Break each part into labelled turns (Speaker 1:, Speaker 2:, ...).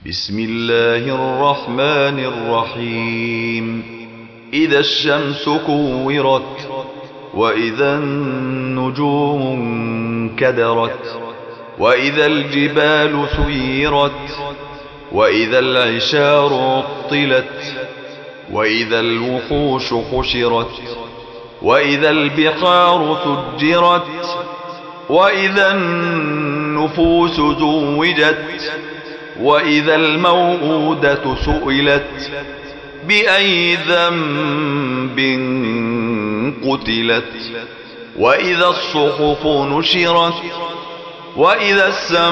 Speaker 1: بسم الله الرحمن الرحيم. إذا الشمس كورت وإذا النجوم انكدرت وإذا الجبال سيرت وإذا العشار عطلت وإذا الوحوش حشرت وإذا البحار سجرت وإذا النفوس زوجت وإذا الموءودة سئلت بأي ذنب قتلت وإذا الصحف نشرت وإذا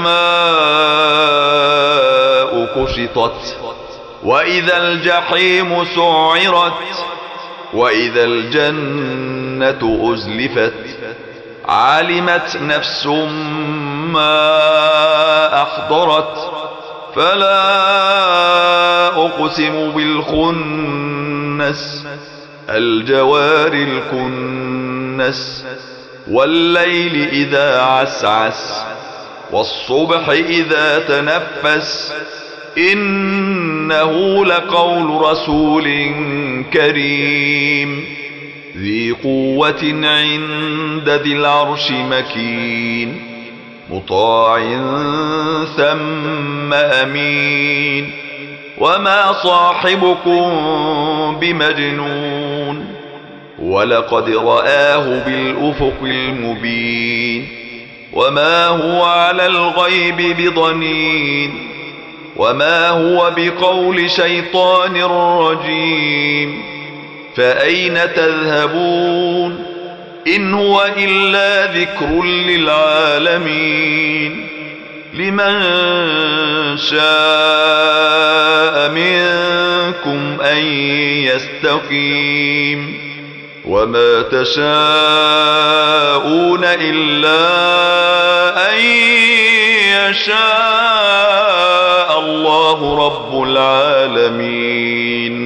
Speaker 1: السماء كشطت وإذا الجحيم سعرت وإذا الجنة أزلفت علمت نفس ما أحضرت فلا أقسم بالخنس الجوار الكنس والليل إذا عسعس والصبح إذا تنفس إنه لقول رسول كريم ذي قوة عند ذي العرش مكين مطاع ثم أمين وما صاحبكم بمجنون ولقد رآه بالأفق المبين وما هو على الغيب بضنين وما هو بقول شيطان رجيم فأين تذهبون إن هو إلا ذكر للعالمين لمن شاء منكم أن يستقيم وما تشاءون إلا أن يشاء الله رب العالمين.